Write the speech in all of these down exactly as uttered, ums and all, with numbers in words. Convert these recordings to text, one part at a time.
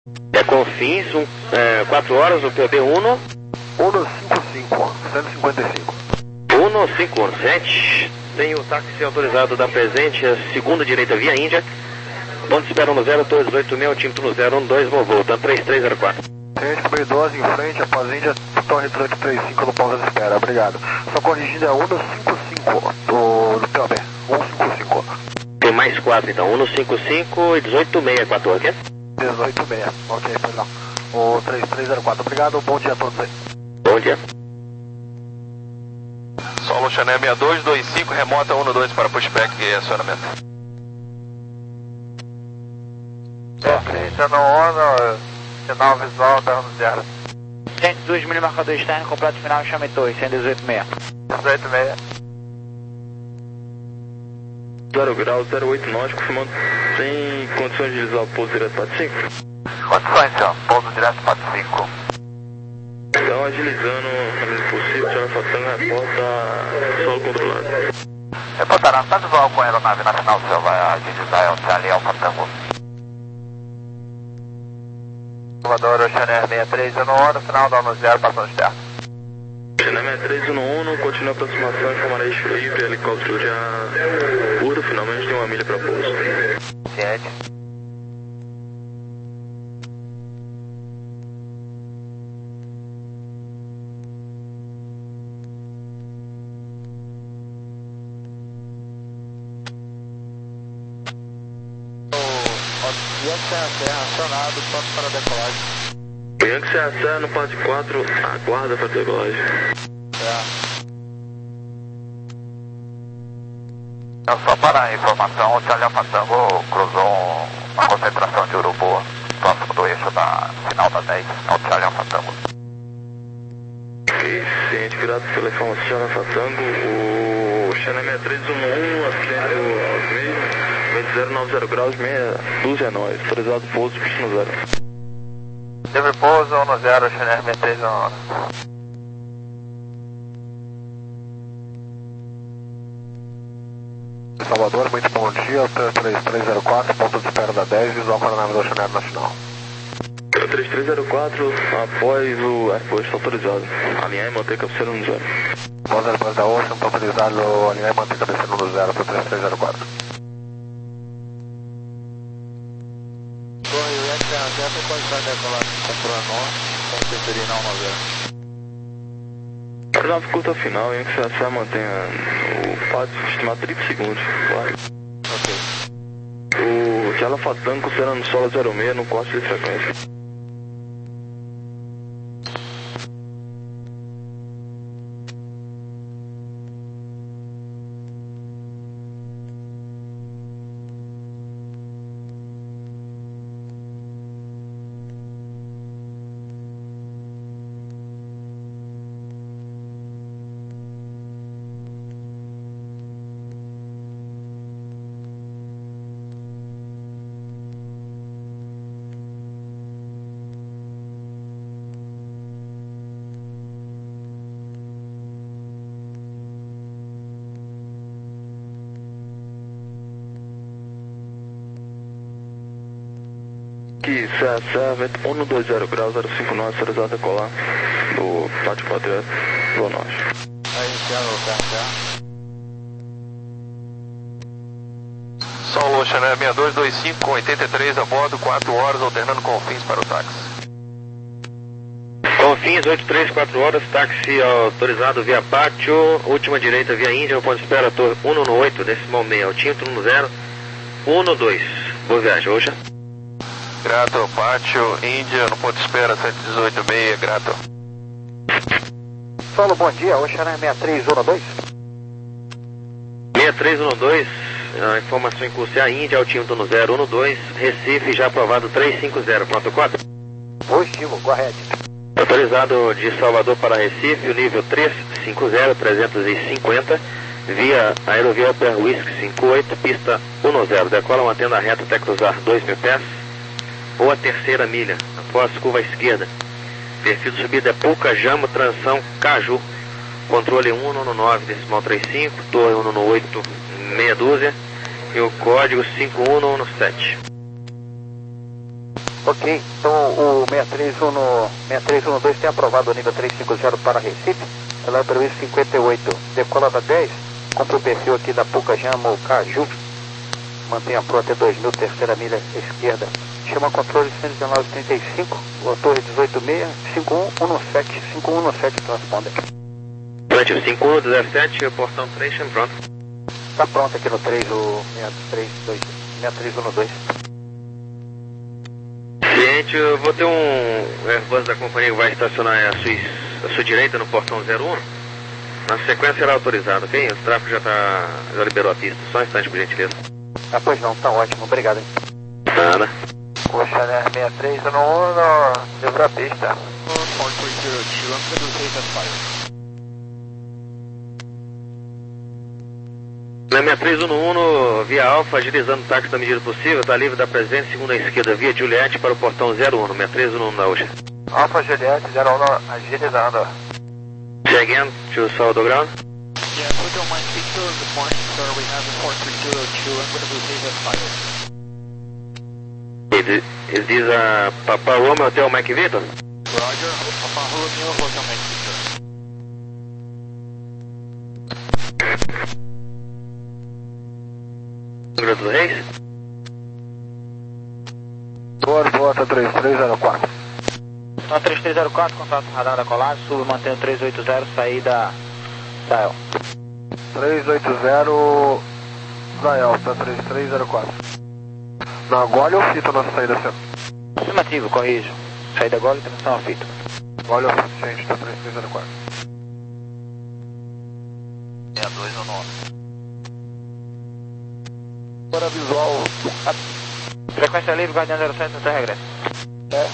É Confins, um, é, quatro horas, o P O B um. cento e cinquenta e cinco, cento e cinquenta e cinco. um cinco um sete. Tem o táxi autorizado da presente, a segunda direita via Índia. Ponto de espera no zero dois oito seis, título no zero um dois, vou voltando três três zero quatro. Gente, número doze em frente, após Índia, Torre oito três cinco no ponto de espera, obrigado. Só corrigindo é cento e cinquenta e cinco do, do P O B, cento e cinquenta e cinco. Tem mais quatro então, cento e cinquenta e cinco e dezoito seis quatro, ok? dezoito seis, ok, perdão. O três três zero quatro, obrigado, bom dia a todos aí. Bom dia. Solo Chanel seis dois dois cinco, remota um dois para pushback e acionamento. Ok, já não onda, sinal visual, tá no zero. cento e dois mil marcador externo, completo final, chame dois, cento e dezoito seis. dezoito seis. zero grau, zero oito náutico, confirmando, tem condições de utilizar o pouso direto para cinco? Condições, senhor, pouso direto para cinco. Então, agilizando a medida possível, Charlie Fatanga reporta solo controlado. Reportará, está visual com a aeronave nacional, senhor, vai agilizar o Charlie Alfa Tango. Salvador, Oceaner sessenta e três, no ano, final da ano zero, passando externo. Oceaner sessenta e três, no um, continua a aproximação, informarei livre, helicóptero já puro, finalmente tem uma milha para pouso. Ciente. Yankee Serra acionado, pronto para decolagem. Yankee Serra no parte quatro, aguarda para decolagem. É. Então, só para a informação, o Charlie Alfa Tango cruzou uma concentração de urubu próximo do eixo da final da dez, é o Charlie Alfa Tango. Ok, ciente, grato pela informação, Charlie Alfa Tango. O Chanel sessenta e três, no um, assento aos meios. zero nove zero graus, meia dúzia é nóis, autorizado pouso, pista no zero. Teve pouso, um no zero, Chanel sessenta e três, no ano. Salvador, muito bom dia, três três zero quatro, ponto de espera da dez, visual para a nave do Oceaner Nacional. três três zero quatro, após o airpost autorizado, alinhar e manter cabeceira no zero. Após o airpost da Ocean, está autorizado, alinhar e manter cabeceira no zero para três três zero quatro. Torre Yankee Serra certa, pode estar decolado com Pro Norte, com assessoria na um zero. Na curta final, em que você mantenha o passo estimado trinta segundos. Vai. Ok. O Charlie Alfa Tango considerando solo zero seis no corte de frequência. Que Serra um dois zero graus, zero cinco nove, autorizado a colar do Pátio quatro, Boa Norte. Aí, Thiago, Serra. Solo Chanel seis dois dois cinco com oitenta e três a bordo, quatro horas, alternando Confins para o táxi. Confins, oito três, quatro horas, táxi autorizado via Pátio, última direita via Índia, ponto de espera, torre um no oito, decimal meio, altímetro no zero, um no dois. Boa viagem, Oxa. Grato, Pátio, Índia, no ponto de espera cento e dezoito seis, grato. Solo, bom dia, Oceaner sessenta e três, um dois. sessenta e três, um dois, a informação em curso é a Índia, altímetro no zero, um no dois, Recife já aprovado três cinco zero, pronto quatro. Positivo, correto. Autorizado de Salvador para Recife, o nível três cinco zero, trezentos e cinquenta, via Aerovia Upper Whisky cinquenta e oito, pista um no zero, decola mantendo a reta até cruzar dois mil pés, ou a terceira milha, após curva à esquerda. Perfil de subida é Pucajamo, transição Caju, controle um no nove, decimal trinta e cinco, torre um no oito, meia dúzia, e o código cinco um no sete. Ok, então o seis três um no, seis três um dois tem aprovado o nível trezentos e cinquenta para Recife, ela é para o cinquenta e oito, decola da dez, compra o perfil aqui da Pucajamo Caju, mantenha pro até dois mil, terceira milha esquerda, chama controle cento e dezenove trinta e cinco, o torre dezoito seis, cinco um um sete, cinco um um sete, transponder. Pronto, cinco um um sete, portão três, chama pronto. Está pronto aqui no três, o seis três dois, seis três um dois. Cliente, eu vou ter um Airbus da companhia que vai estacionar à sua, à sua direita no portão zero um. Na sequência será autorizado, ok? O tráfego já, tá, já liberou a pista. Só um instante, por gentileza. Ah, pois não, tá ótimo, obrigado, hein? Nada. O Chanel seis três um um, livrou a pista. Na seis três um um, via Alfa, agilizando o táxi na medida possível, está livre da presença, segunda esquerda, via Juliette para o portão zero um, seis três um um na Ocean. Alfa Juliette, zero um, agilizando. Say again to Salvador Ground. Yeah, we don't mind picture. Good morning, sir. We have a four three zero two. I'm going to receive that file. Is, is this a Papa Romeo Hotel Mike Victor? Roger. Papa Romeo Hotel Mike Victor. Número dos Reis? Boa, boa, tá três três zero quatro. Então, três três zero quatro, contato radar da Colado, sul, mantém o três oito zero, saída da El. três oito zero da El, tá três três zero quatro. Na Gole ou fita nossa saída, senhor? Afirmativo, corrijo. Saída Gole e transição a fita. Gole ou fita, gente, tá três três zero quatro. seis dois um nove. Para visual. Frequência livre, Guardião zero sete, até regresso. É.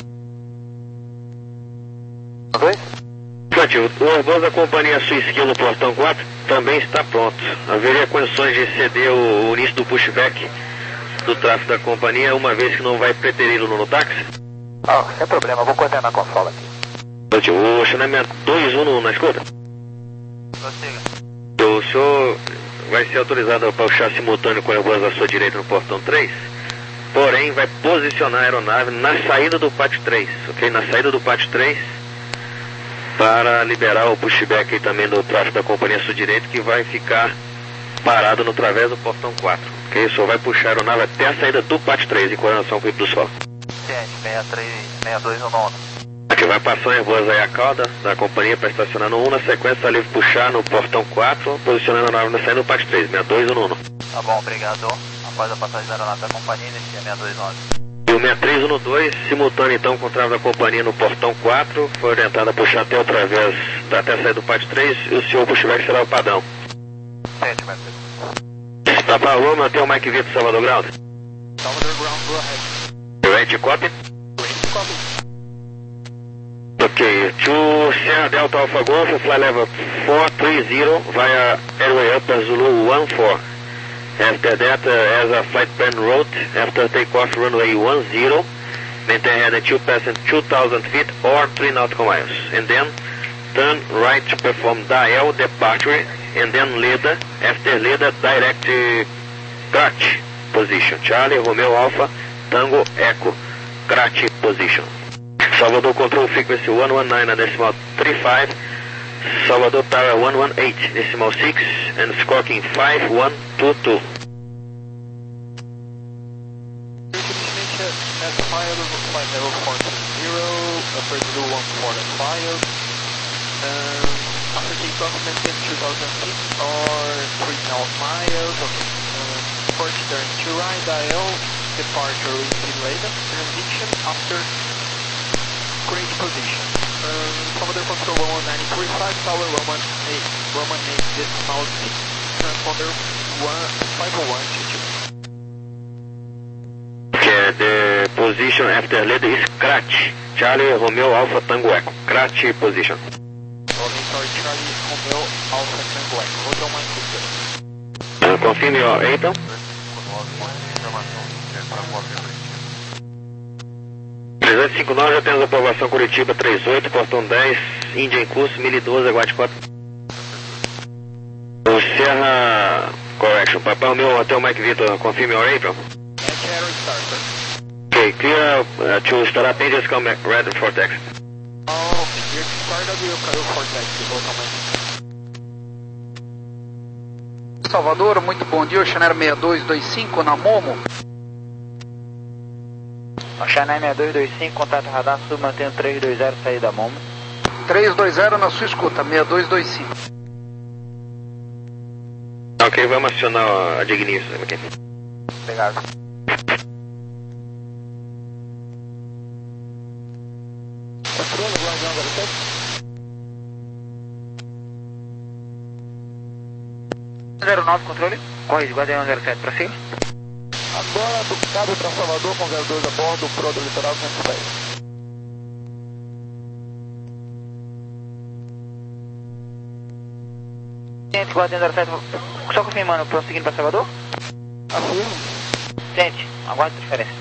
Dois? O Airbus da companhia à sua esquerda no portão quatro também está pronto. Haveria condições de ceder o, o início do pushback do tráfego da companhia, uma vez que não vai preterir no táxi? Ah, sem problema, vou coordenar com a sola aqui. O chanamento dois um um na escuta? Prossiga. O senhor vai ser autorizado a puxar simultâneo com o Airbus à sua direita no portão três, porém vai posicionar a aeronave na saída do pátio três, ok? Na saída do pátio três, para liberar o pushback aí também do tráfego da companhia à sua direita, que vai ficar parado no través do portão quatro, ok? O senhor vai puxar a aeronave até a saída do pátio três, em coordenação com o I P do solo. Ciente, seis três seis dois um nove. Aqui vai passar o Airbus aí a cauda da companhia para estacionar no um, na sequência está livre puxar no portão quatro, posicionando a aeronave na saída do pátio três, seis dois um um. Tá bom, obrigado. Após a passagem da aeronave da companhia, inicia seis dois nove. E o seis três um dois, simultâneo então com o tráfego da companhia no portão quatro, foi orientado a puxar até outra vez, até a saída do pátio três, e o senhor pushback será o padrão. Ciente, seis três. Papa Roma, até o Mike Victor Salvador Ground. Salvador Ground, go ahead. Ready, copy? Ready to copy. Okay, to Sierra Delta Alpha Golf, fly level four three zero via airway upper Zulu one four. After that, uh, as a flight plan route, after takeoff runway one zero, maintain head at two passing two thousand feet or three nautical miles. And then turn right to perform Dael departure, and then Leda, after Leda, direct uh, Crate position. Charlie, Romeo Alpha, Tango Echo, Crate position. Salvador Control Frequency one one nine, decimal three five, Salvador Tower one one eight, decimal six, and squawking five one two two. As filed, flight level four three zero, upper Zulu one four filed. Um, after takeoff, maintain two thousand feet or three nautical miles. Okay. Um, first turn to right, dial, departure with radar, transition after great position. Um, Salvador Control one one nine three five, Tower Roman eight, Roman eight, decimal six, transponder five oh one two two. Okay, the position after lead is Crate. Charlie, Romeo Alpha, Tango Echo. Crate position. Okay, sorry, Charlie, Romeo Alpha, Tango Echo. Hotel Mike Victor. Uh, confirm your A então. trezentos e cinquenta e nove, já temos aprovação Curitiba trinta e oito, portão dez, Índia em curso, mil e doze, aguarde quatro. O Serra Correction, Papai Romeo Hotel Mike Victor, confirm your April. Carry starter. Ok, clear uh, to start up engines, come back, ready for taxi. Oh, okay, clear to start up, eu caiu for taxi, totalmente. Salvador, muito bom dia, Oceaneiro seis dois dois cinco na Momo. Oceaneiro seis dois dois cinco, contato radar, sul, mantendo três dois zero, saída da Momo. três dois zero na sua escuta, seis dois dois cinco. Ok, vamos acionar a Dignius aqui. Obrigado. Controle, Guardião zero sete. zero nove, controle. Corre, Guardião zero sete, pra cima. Agora do cabo para Salvador com zero dois a bordo, pro do litoral cento e dez. Ciente, Guardião zero sete, só confirmando, prosseguindo para Salvador? Afirmo. Ciente, aguarde a diferença.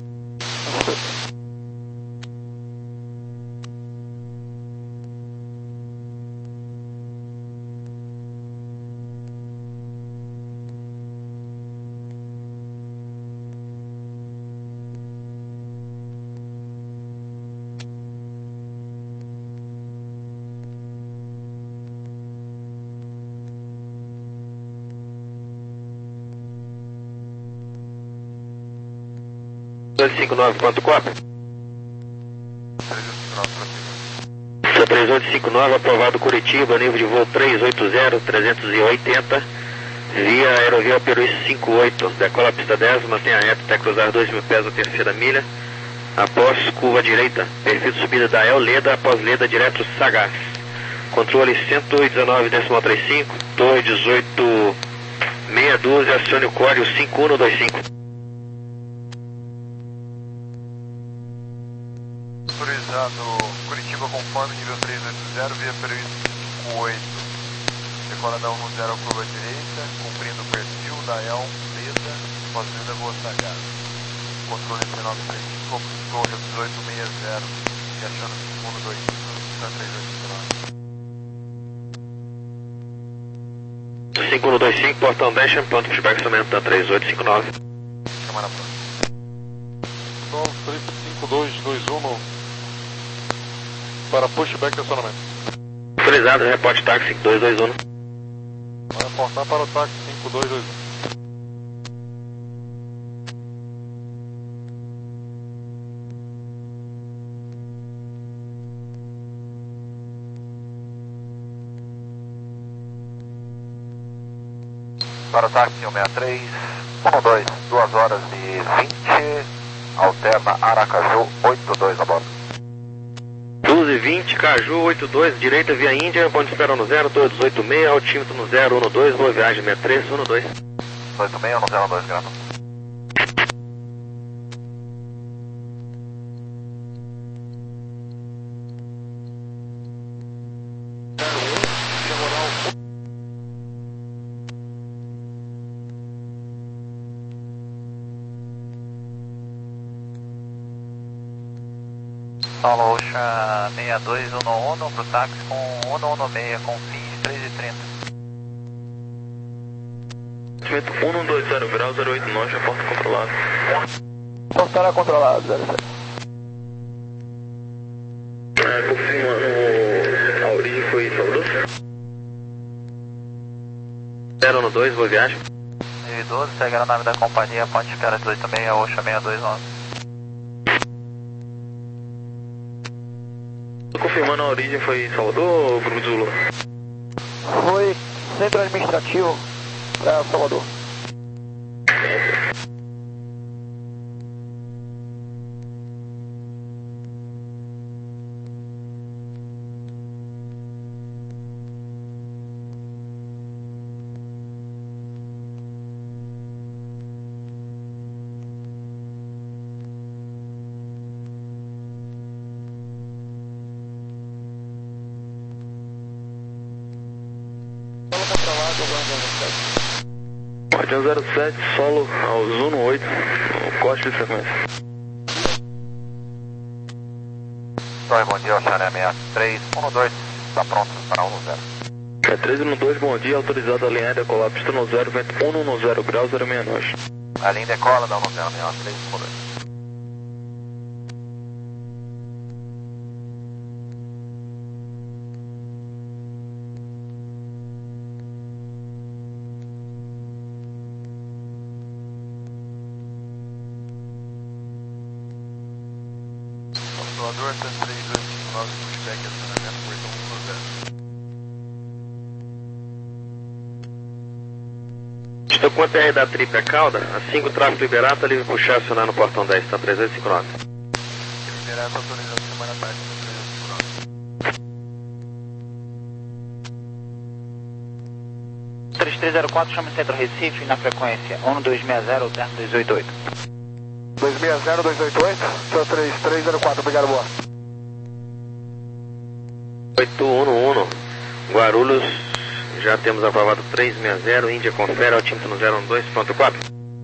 dois cinco nove, quanto copa? C três oito cinco nove, aprovado Curitiba, nível de voo três oito zero, trezentos e oitenta, via Aerovia Peru cinco oito, decola a pista dez, mantenha reta até cruzar dois mil pés a terceira milha, após curva direita, perfil de subida da El Leda, após Leda direto Sagaz, controle cento e dezenove decimal trinta e cinco, torre dezoito meia dúzia, acione o código cinco um dois cinco. Autorizado Curitiba conforme nível três oito zero, via Peru cinco oito. Decola da um zero curva direita, cumprindo o perfil da El Leda, fazenda Boa Sagaz. Controle dezenove trinta e cinco, torre dezoito meia zero, e achando cinco um dois cinco, três oito cinco um dois cinco, portão dez, ponto pushback somente três oito cinco nove. Chama na próxima. Sol cinco dois dois um para pushback e acionamento. Autorizado, reporte táxi cinco dois dois um. Vai aportar para o táxi cinco dois dois um. Para o táxi cento e sessenta e três, um dois, duas horas e vinte, alterna Aracaju, oito dois a bordo. doze e vinte, Caju oito dois, direita via Índia, ponto de espera no zero, torre dezoito meia, altímetro no zero um dois, boa viagem sessenta e três, um dois. dezoito meia, um zero dois, grado. Paulo Ocean seis dois um um para o táxi com um um seis com fins três e trinta. um dois zero graus, zero oito nove, já porta controlada. Portará controlado, zero sete. É, confirmando, a origem foi Salvador? zero um dois, boa viagem. mil e doze, segue a nave da companhia, ponte de espera dezoito meia, Ocean seis dois um. Confirmando a origem foi Salvador ou Grupo Zulu? Foi centro administrativo para Salvador. Guardião zero sete, solo ao Zuno oito, corte de sequência. Oi, bom dia, Ocean seis três um dois, está pronto para um zero. É três um dois, bom dia, autorizado a linha aérea, decolar pista no zero, vento um um zero graus, zero seis nove. A linha decola da um zero seis três um dois. Salvador, três dois cinco nove, pushback, acionamento, portão um zero. Estou com a T R da tripla cauda, assim que o tráfego liberar, está livre puxar acionar no portão dez, está três dois cinco nove. Liberar essa autorização semana à tarde, três dois cinco nove. três três zero quatro, chama Centro Recife na frequência um dois seis zero, terno dois oito oito. dois seis zero, dois oito oito, show três três zero quatro, obrigado, boa. oito um um, Guarulhos, já temos aprovado três seis zero, Índia confere, altímetro no zero um dois, pronto, cópia.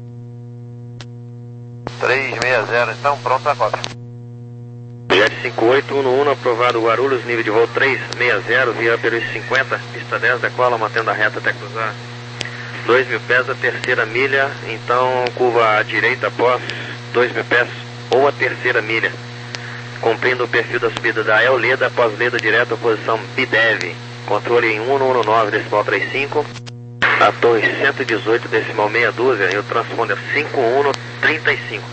três seis zero, então, pronto a cópia. Jet cinco oito um um, aprovado Guarulhos, nível de voo três seis zero, via Peru cinquenta, pista dez, decola, mantendo a reta até cruzar dois mil pés, a terceira milha, então curva à direita após dois mil pés, ou a terceira milha, cumprindo o perfil da subida da El Leda, após Leda direto, posição B D E V, controle em um um nove, decimal trinta e cinco, a torre cento e dezoito, decimal meia dúzia, e o transponder cinco um trinta e cinco.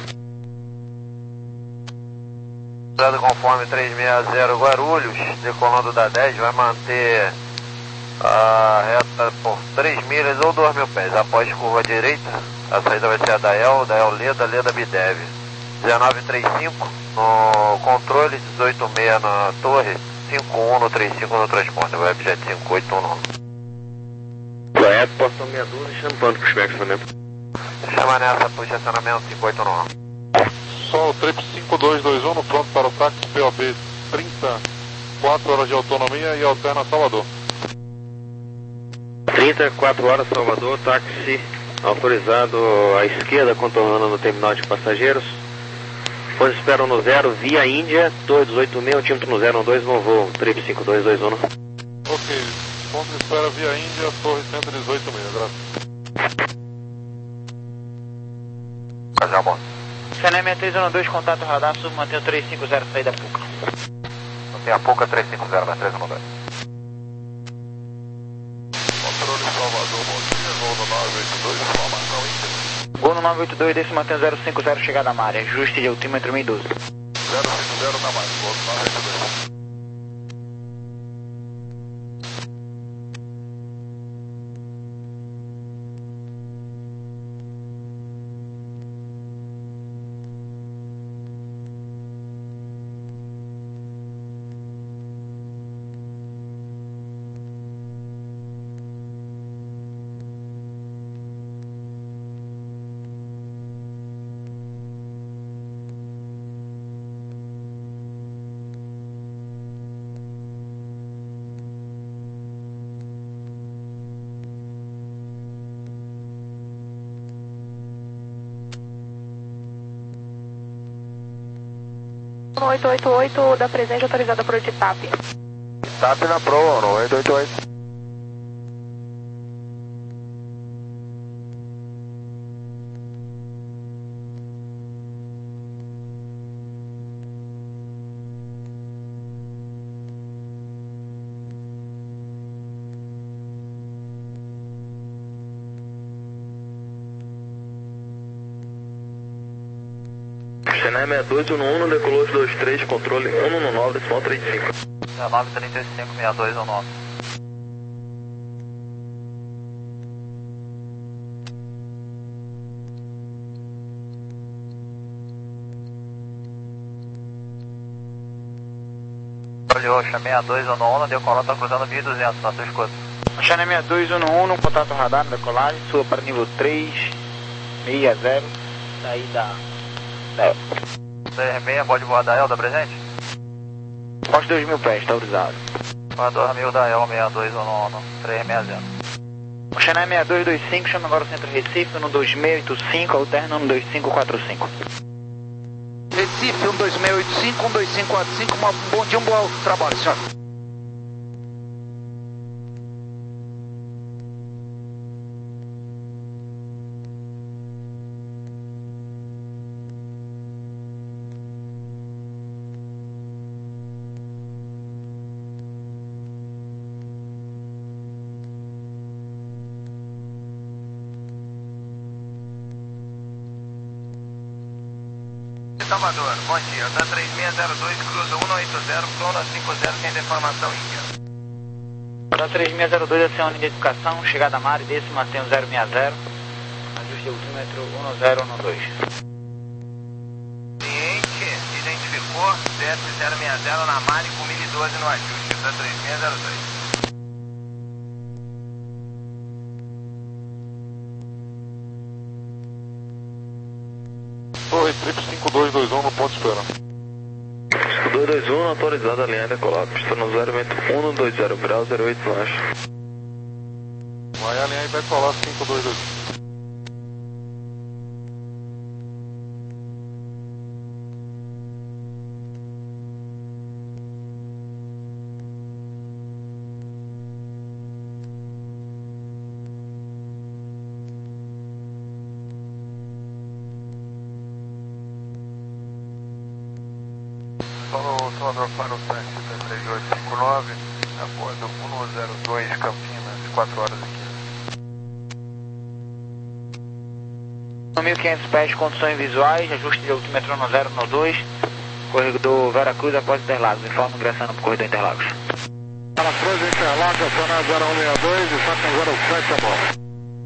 Conforme três seis zero Guarulhos, decolando da dez, vai manter a reta por três milhas ou dois mil pés. Após curva direita, a saída vai ser a da El, da El Leda, Leda B D E V. dezenove trinta e cinco no controle, dezoito seis na torre, cinco um trinta e cinco no transponder, Webjet cinco oito um nove. Correto, portão meia dúzia, chamando para o acionamento. Chama nessa, puxa acionamento cinco oito um nove. Sol Trip cinco dois dois um, pronto para o táxi P O B trinta, quatro horas de autonomia e alterna Salvador. trinta e quatro horas Salvador, táxi autorizado à esquerda, contornando no terminal de passageiros. Pois esperam no zero, via Índia, torre dezoito seis, altímetro no zero um dois, no voo, Trip cinco dois dois um. Ok, ponto de espera via Índia, torre cento e dezoito seis, graças. Casal bom. C N M três um dois, contato radar, sub, mantém o três cinco zero, saída Puca. Mantém a Puca três cinco zero, três um dois. Controle Salvador, bom dia, voo no nove oito dois, informação íntegra. Gol no nove oito dois, desse mantém zero cinco zero, chegada à área, ajuste de altímetro mil e doze. zero cinco zero na mais, voo no nove oito dois. oito oito oito da presente autorizada por T A P. T A P na Pro, no oito oito oito. C N M é dois um um, decolou os dois três, controle um um nove, decimal trinta e cinco. dezenove trinta e cinco, seis dois um nove. Olhou, seis dois um um, decolou, tá cruzando mil e duzentos na sua escuta. China seis dois um um, contato radar, decolagem, sua para nível três seis zero, saída da El. três seis, pode voar da El, da presente? Pós dois mil pés, está autorizado. Voa dois mil da El, seis dois um um, três seis zero. O China seis dois dois cinco, chama agora o Centro Recife, no dois seis oito cinco, alterna no dois cinco quatro cinco. Recife, um dois seis oito cinco, um dois cinco quatro cinco, uma, bom dia, um bom trabalho, senhor. Salvador, bom dia. Da três seis zero dois, cruza um oito zero, Plona cinco zero, sem informação Índia. Da três seis zero dois, aciona identificação, chegada a mar e desce, mantém o zero seis zero, ajuste de altímetro um zero um dois. Cliente identificou, desce zero seis zero na mar e com mil e doze no ajuste, da três seis zero dois. Torre Trip cinco dois dois um no ponto de espera. cinco dois dois um, autorizado a linha decolar. Pista no zero, vento um dois zero graus, zero oito lanche. Vai alinhar e decolar cinco dois dois um. Falou, Salvador para o táxi da três oito cinco nove, a bordo um zero dois Campinas, quatro horas e quinze. mil e quinhentos pés, condições visuais, ajuste de altímetro no zero um dois, corredor Veracruz após Interlagos, informa ingressando para o corredor Interlagos. Veracruz, Interlagos, acionado zero um seis dois e sete zero sete a bordo.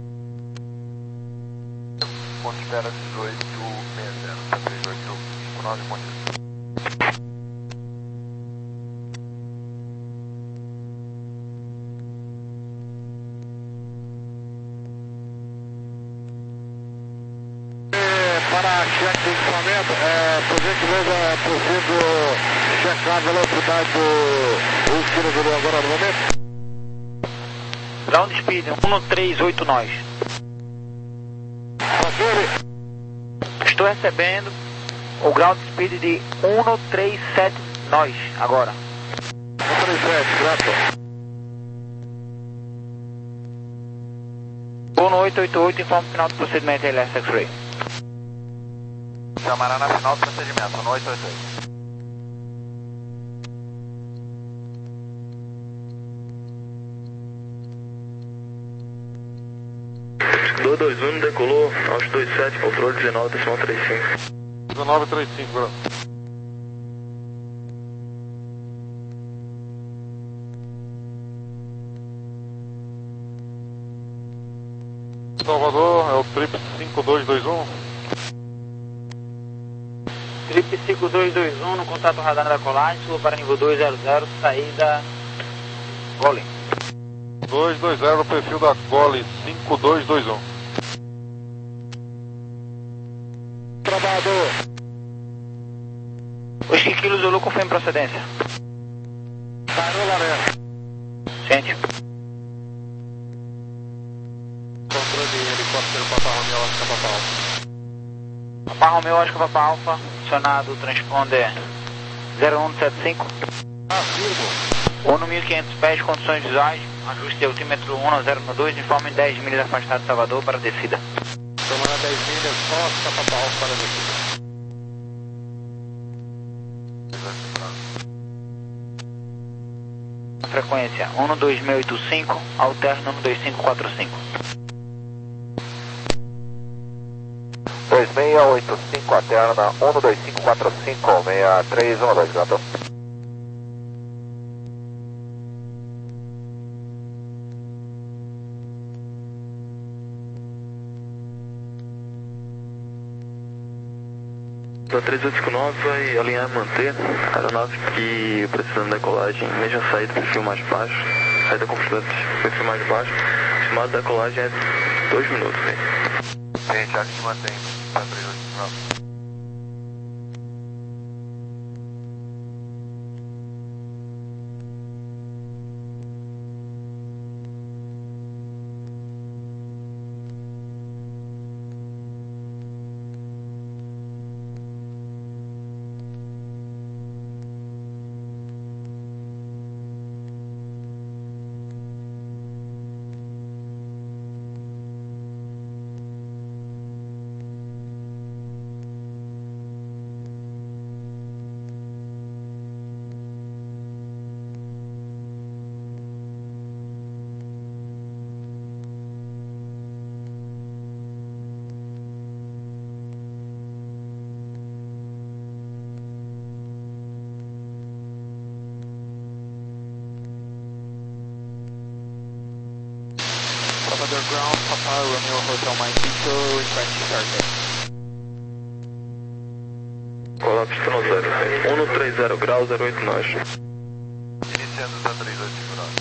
Ponto de espera dezoito sessenta, da três oito cinco nove, ponto de Para cheque de equipamento, é, por gentileza, é possível checar a velocidade do estilo do agora no momento? Ground speed um três oito nós. Estou recebendo o ground speed de um três sete nós agora. um três sete, grato. Vou no oito oito oito, informa o final do procedimento L S X-Ray. Chamará na final do procedimento, no oito oito oito. dois dois um decolou, aos dois sete, controle dezenove, decimal trinta e cinco. dezenove trinta e cinco, grato. Salvador, é o Trip cinco dois dois um. Trip cinco dois dois um no contato radar da colagem, sua para nível dois zero zero, saída Golem. dois dois zero, perfil da Gole cinco dois dois um. Trabalhador. Os Kilo Zulu confirma procedência. Parou, Larena. Sente. Controle de helicóptero Papa Romeo, Oscar Papa Alfa. Papa Romeo, Oscar Papa Alfa, acionado transponder zero um sete cinco. Afirmo. um mil e quinhentos pés, condições visuais, ajuste de altímetro um zero um dois, informe dez milhas afastado de Salvador para descida. Tomando dez milhas, Oscar Papa Alfa para descida. Frequência um dois seis oito cinco, alterna um dois cinco quatro cinco. dois seis oito cinco, alterna um dois cinco quatro cinco, seis três um dois, grato. Da três oito cinco nove vai alinhar e manter a aeronave que precisando da decolagem, mesma saída, perfil mais baixo, saída constante, perfil mais baixo, estimado da decolagem é dois minutos. Hein? Gente, acho que mantém da três oito cinco nove. from my pistol, requesting target. Cola pista no zero, cento e trinta graus, zero oito nós. Iniciando zero três oito cinco nove.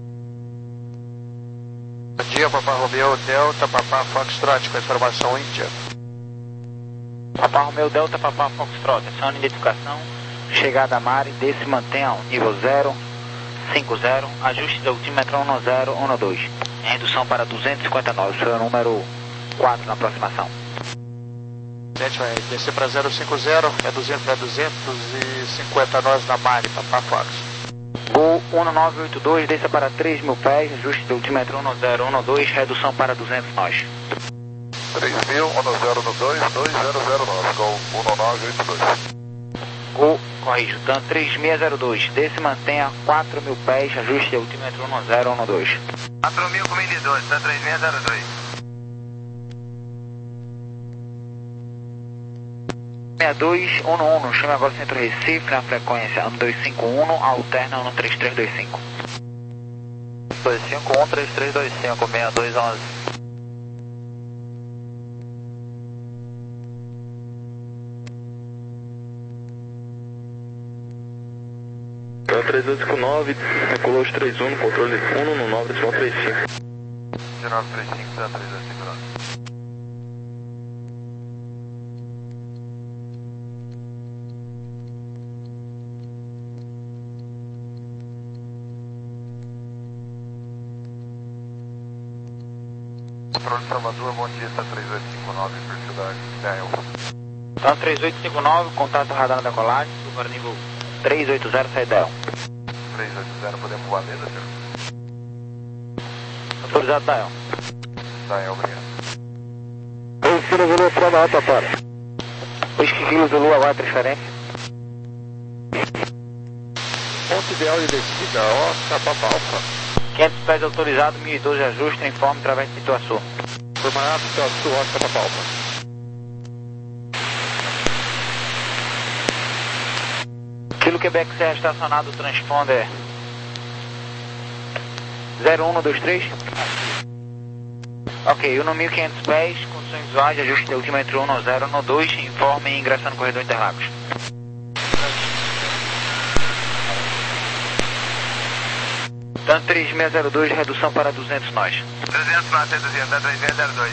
Bom dia, Papá Romeo Delta, Papá Foxtrot, com informação Índia. Papá Romeo Delta, Papá Foxtrot, ação de identificação, chegada a Mari, desce e mantenha nível zero cinco zero, ajuste de altímetro um zero um dois, em redução para duzentos e cinquenta nós, seu número quatro na aproximação. A gente vai descer para zero cinco zero, é duzentos para duzentos e cinquenta nós na Mari, Papá Fox. Gol um nove oito dois, desça para três mil pés, ajuste de altímetro um zero um dois, redução para duzentos nós. três mil, um zero um dois, dois zero zero nove, com um nove oito dois. Gol, corrijo, TAM três seis zero dois, desce e mantenha quatro mil pés, ajuste de altímetro um zero um dois. quatro mil com mil e doze, TAM três seis zero dois. seis dois um um, chame agora o centro Recife na frequência um dois cinco um, alterna um três três dois cinco. dois cinco um, três três dois cinco, seis dois um um. três oito cinco nove, recolou os três um no controle um no nove, decimal três cinco. nove três cinco, zero três dois cinco nove. Controle Salvador, bom dia, TAM três oito cinco nove, perfil da Israel. TAM três oito cinco nove, contato radar da colagem, super nível três oito zero, saída Del. três oito zero, podemos voar mesa, senhor? Autorizado, Del. Israel, obrigado. Oi, Kilo Zulu, prova alta para. Whisky Kilo Zulu, agora transferência. Ponto ideal de descida, Oscar, Papa Alfa. quinhentos pés autorizado, mil e doze ajuste, informe através de Ituaçu. Formato, Ituaçu, Oscar, Papa Alfa. Kilo Quebec Serra estacionado, transponder zero um dois três. Ok, Uno mil e quinhentos pés, condições visuais, ajuste de altímetro um zero um dois, informe ingressando no corredor Interlagos. TAM três seis zero dois, redução para duzentos nós. duzentos nós, reduzindo, TAM três seis zero dois.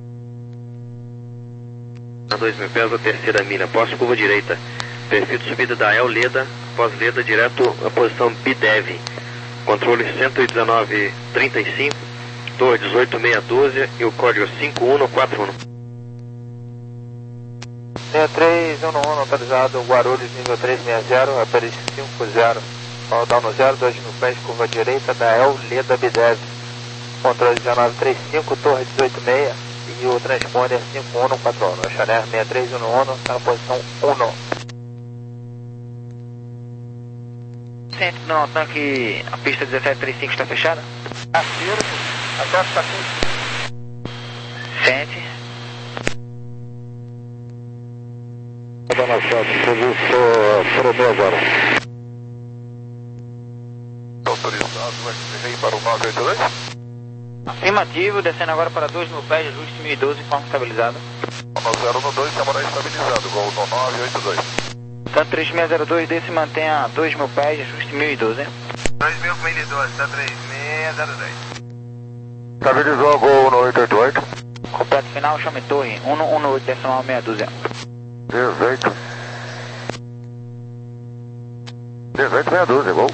A dois mil pés, a terceira milha, pós curva direita. Perfil de subida da El Leda, pós Leda, direto à posição B-Dev. Controle cento e dezenove trinta e cinco, torre dezoito mil seiscentos e doze e o código cinco um quatro um. seis três um um, autorizado, Guarulhos, nível três seis zero, aperis cinco zero. Down no zero, dois mil pés, curva direita da El Leda B-Dev. Controle dezenove trinta e cinco, torre dezoito seis e o transponder cinco um quatro um. Chanel seis três um um, está na posição um. Sente no tanque, a pista dezessete trinta e cinco está fechada? Afirmo, até está aqui. Sente. Dona Sete, serviço Frodo agora. Autorizado, vai vem para o nove oito dois. Afirmativo, descendo agora para dois mil pés, ajuste mil e doze, forma estabilizada. um zero um dois, Samurai estabilizado, gol no nove oito dois. TAM três seis zero dois, desce e mantenha dois mil pés, ajuste mil e doze. dois mil com mil e doze, TAM três seis zero dois. Estabilizou, gol no oito oito oito. Completo final, chame torre, um um oito decimal meia dúzia. dezoito. dezoito meia dúzia, gol.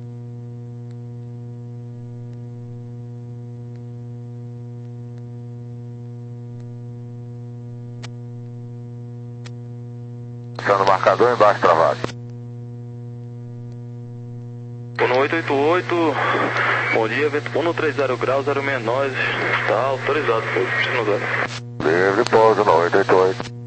Está no marcador embaixo travado. Uno oito oito oito, bom dia, vento um três zero graus, zero seis nós, está autorizado, pô, precisa no zero. Livre, pouso no oito oito oito.